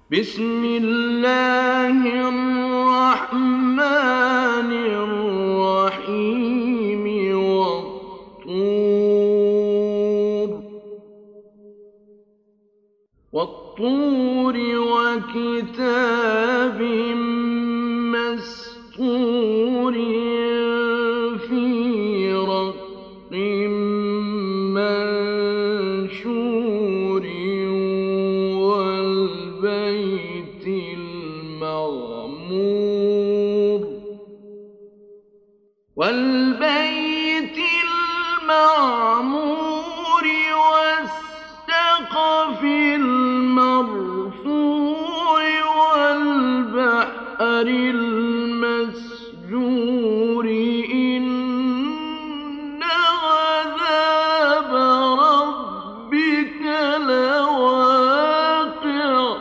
بسم الله الرحمن الرحيم والطور وكتاب مسطور في رق منشور والبيت المعمور والسقف المرفوع والبحر المسجور إن عذاب ربك لواقع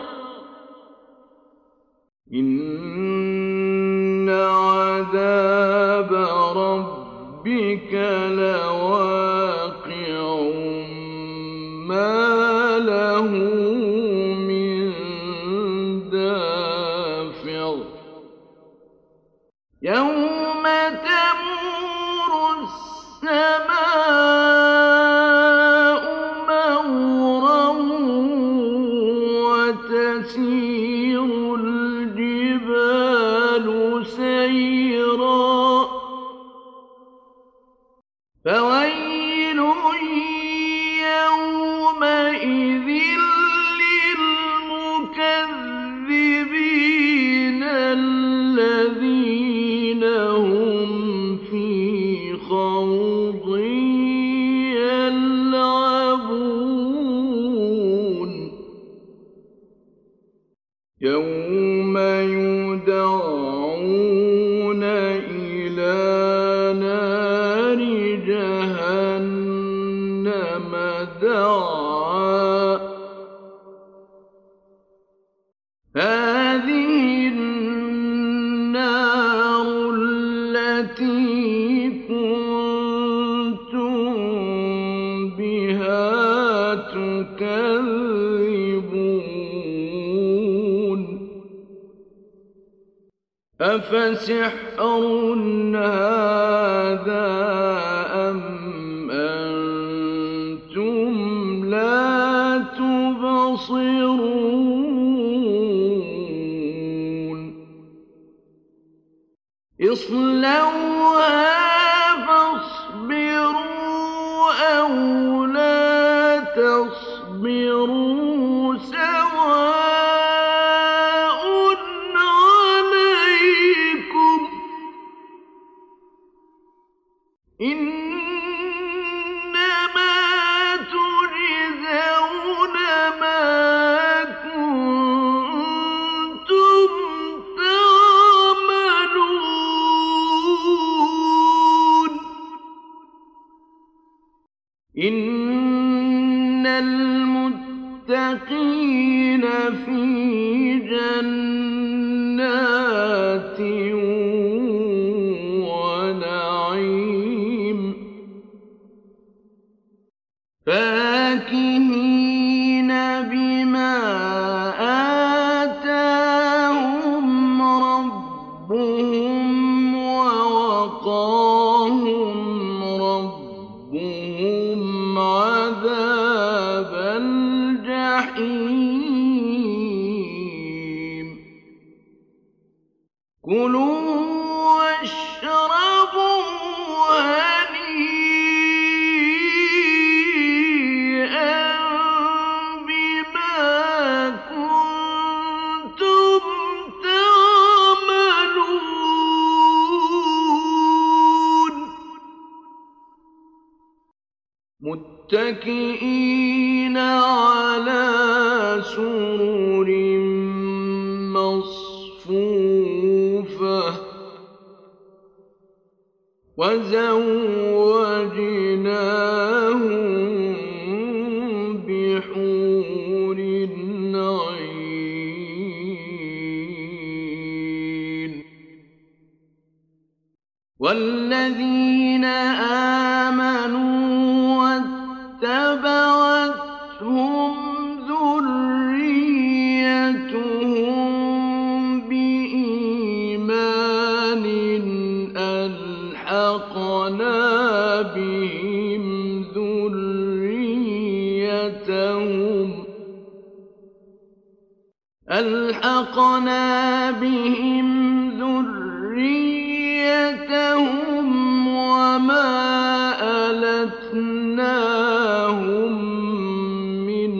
إن عذاب ربك لواقع ما له من دافع يوم تمور السماء مورا وتسير الجبال سيرا فويل يومئذ للمكذبين الذين هم في خوض يلعبون يوم يدعون إلى نار جهنم دعا هذه النار التي كنتم بها تكذبون أفسحر هذا أم أنتم لا تبصرون اصلوها فاصبروا أو لا تصبروا سواء عليكم إنما تجزون ما كنتم تعملون إن المتقين في جنات ونعيم فاكهين بما آتاهم ربهم ووقاهم ربهم عذاب الجحيم كلوا واشربوا هنيئا بما كنتم تعملون متكئين على سرر مصفوفة وزوجناهم بحور عين والذين آمنوا واتبعتهم ذريتهم ألحقنا بهم ذريتهم وما ألتناهم من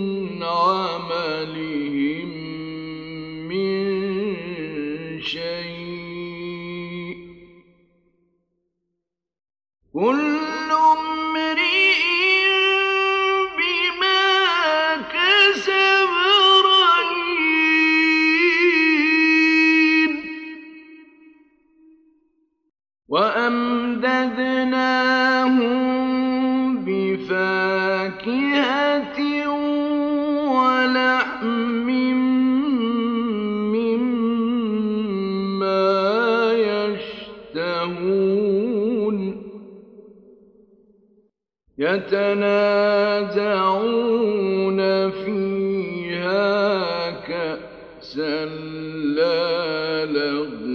عملهم من شيء كل امرئ بما كسب رهين وأمددناهم بفاكهة ولحم مما يشتهون يتنازعون فيها كأسا لا لغو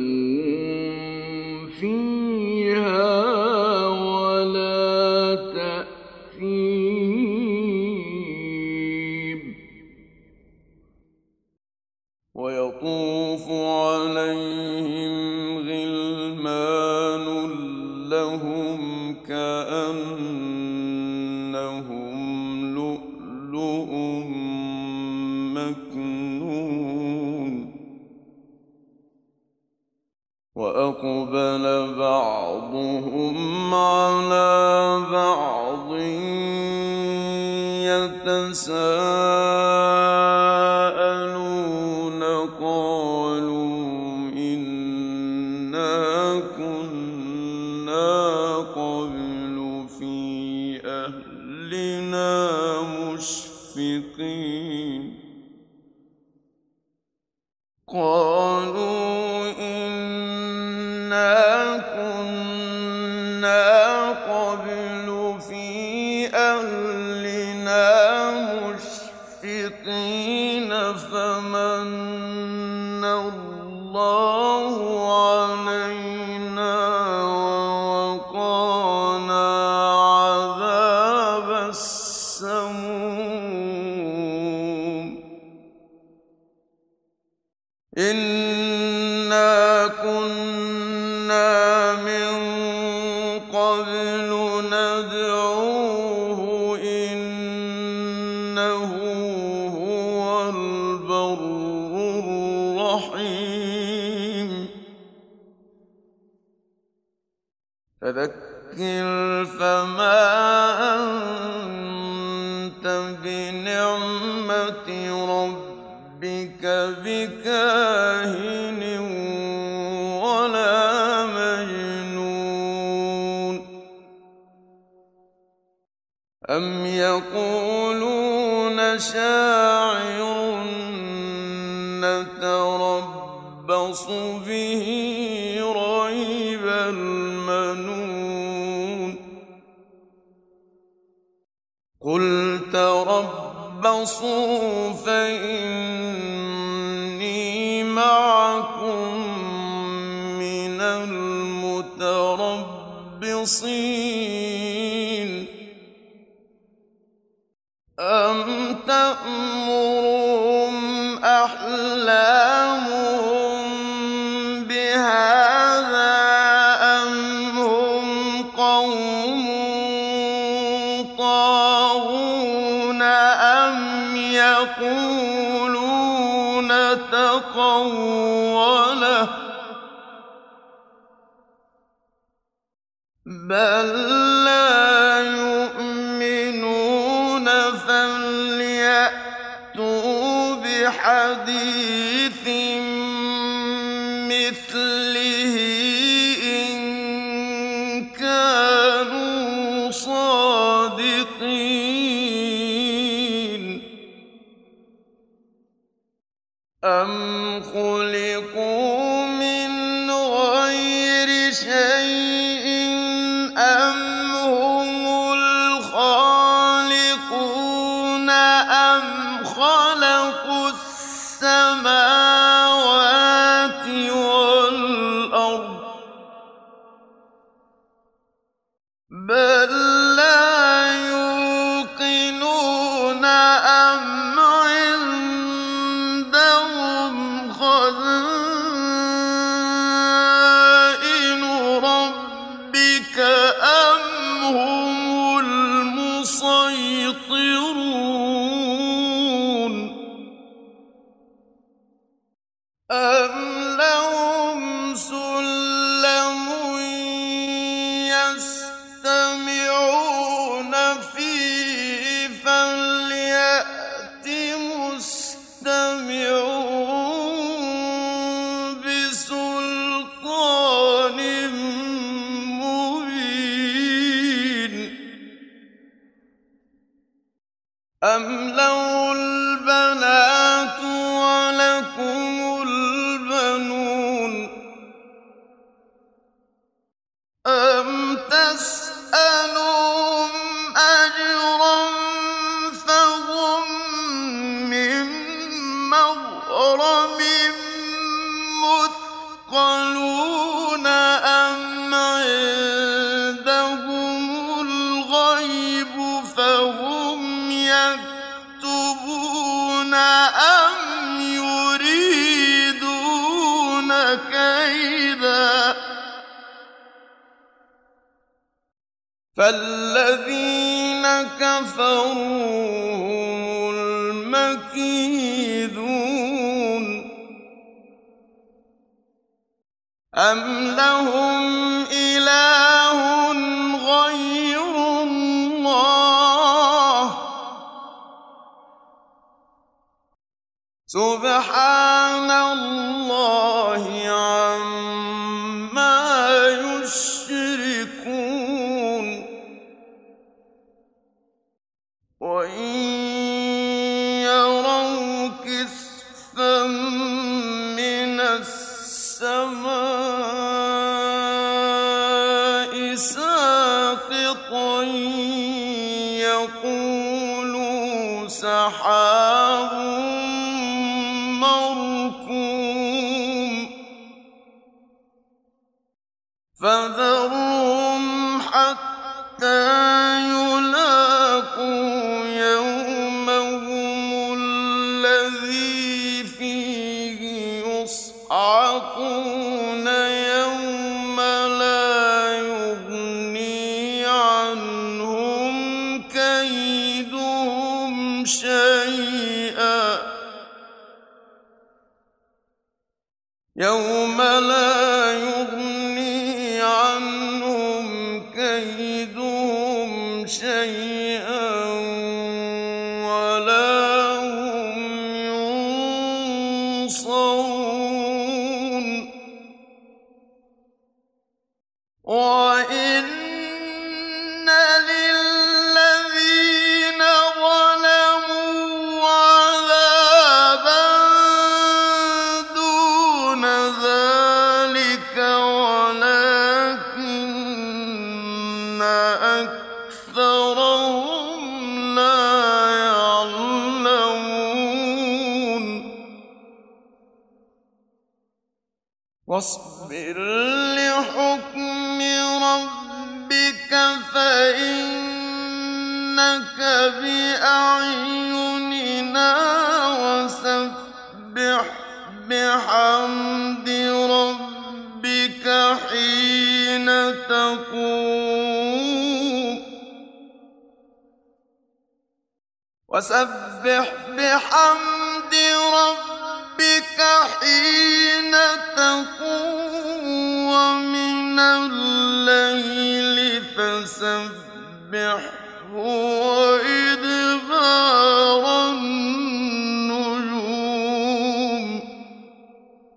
فيها ولا تأثيم ويطوف عليهم غلمان لهم كأنهم لؤلؤ مكنون وأقبل بعضهم على بعض يتساءلون قالوا إنا كنا قبل في أهلنا مشفقين قالوا إنا كنا قبل في أهلنا مشفقين فمن الله علينا ووقانا عذاب السموم إنا كنا من قبل ندعوه إنه هو البر الرحيم فذكر فما أنت بنعمة ربك بكاهن ولا مجنون أم يقولون شاعر نتربص به ريب المنون قل تربصوا فإني معكم من المتربصين أم تأمرهم أحلامهم بهذا أم هم قوم طاغون أم يقولون تقوله بل لا يؤمنون فليأتوا بحديث مثله إن كانوا صادقين أم خلقوا من غير شيء أم هم الخالقون أم خلقوا السماوات والأرض بل لا يوقنون أم عندهم أَمْ لَهُمْ سُلَّمٌ يَسْتَمِعُونَ فِيهِ فَلْيَأْتِ مُسْتَمِعُهُم بِسُلْطَانٍ مُّبِينٍ أَمْ لَهُ الْبَنَاتُ وَلَكُمُ الْبَنُونَ أَمْ تَسْأَلُهُمْ أَجْرًا فَهُم مِّن مَّغْرَمٍ مُّثْقَلُونَ أَمْ عِندَهُمُ الْغَيْبُ فَهُمْ يَكْتُبُونَ أَمْ يُرِيدُونَ كَيْدًا فَالَّذِينَ كَفَرُوا هُمُ الْمَكِيدُونَ أَمْ لَهُمْ إِلَٰهٌ غَيْرُ اللَّهِ سُبْحَانَ اللَّهِ عَمَّا يُشْرِكُونَ وَإِن يَرَوْا كِسْفًا مِّنَ السَّمَاءِ سَاقِطًا يَقُولُوا سَحَابٌ مَّرْكُومٌ فَذَرْهُمْ حَتَّىٰ يُلَاقُوا يَوْمَهُمُ الَّذِي فِيهِ يُصْعَقُونَ يَوْمَ لَا يُغْنِي عَنْهُمْ كَيْدُهُمْ شَيْئًا يَوْمَ لَا يُغْنِي عَنْهُمْ كَيْدُهُمْ شَيْئًا وَلَا هُمْ يُنصَرُونَ وَإِنَّ لِلَّذِينَ ظَلَمُوا عَذَابًا دُونَ ذَٰلِكَ وَلَٰكِنَّ أَكْثَرَهُمْ لَا يَعْلَمُونَ وَاصْبِرْ لِحُكْمِ رَبِّكَ فَإِنَّكَ بِأَعْيُنِنَا وَسَبِّحْ بِحَمْدِ رَبِّكَ حِينَ تَقُومُ وَسَبِّحْ بِحَمْدِ رَبِّكَ حِينَ تَقُومُ وَمِنَ اللَّيْلِ فَسَبِّحْهُ وَإِدْبَارَ